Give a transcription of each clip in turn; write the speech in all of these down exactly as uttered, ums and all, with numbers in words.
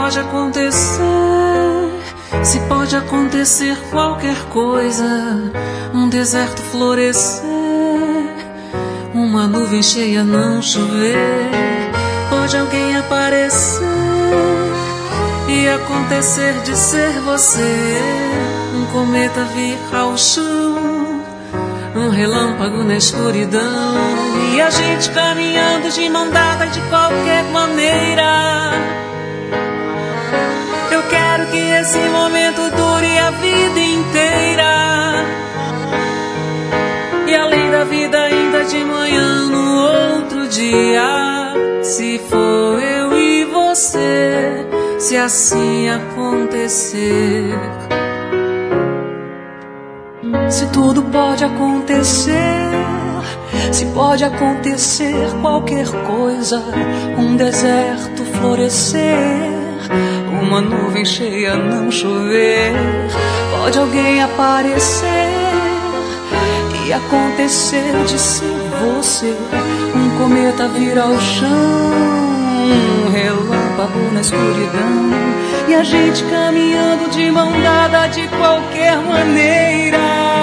pode acontecer, se pode acontecer qualquer coisa, um deserto florescer, uma nuvem cheia não chover, pode alguém aparecer e acontecer de ser você, um cometa vir ao chão, um relâmpago na escuridão, e a gente caminhando de mão dada de qualquer maneira. Eu quero que esse momento dure a vida inteira, e além da vida ainda de manhã no outro dia, se for eu e você, se assim acontecer. Se tudo pode acontecer, se pode acontecer qualquer coisa, um deserto florescer, uma nuvem cheia não chover, pode alguém aparecer e acontecer de ser você, um cometa vir ao chão, um relâmpago na escuridão, e a gente caminhando de mão dada de qualquer maneira.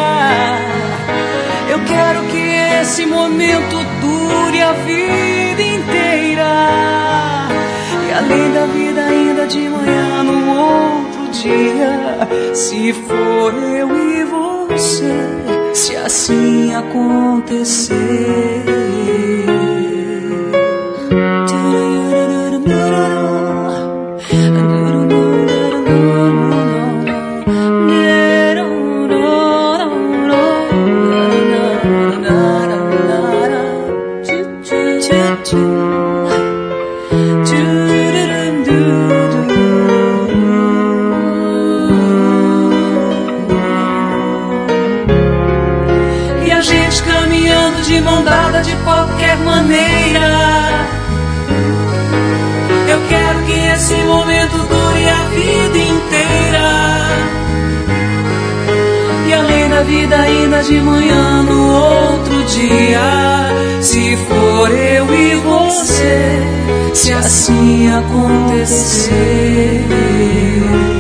Eu quero que esse momento dure a vida inteira, e além da vida ainda de manhã no outro dia, se for eu e você, se assim acontecer. E a gente caminhando de mão dada de qualquer maneira. Eu quero que esse momento dure a vida inteira, e além da vida ainda de manhã no outro dia, se for eu e você, se assim acontecer.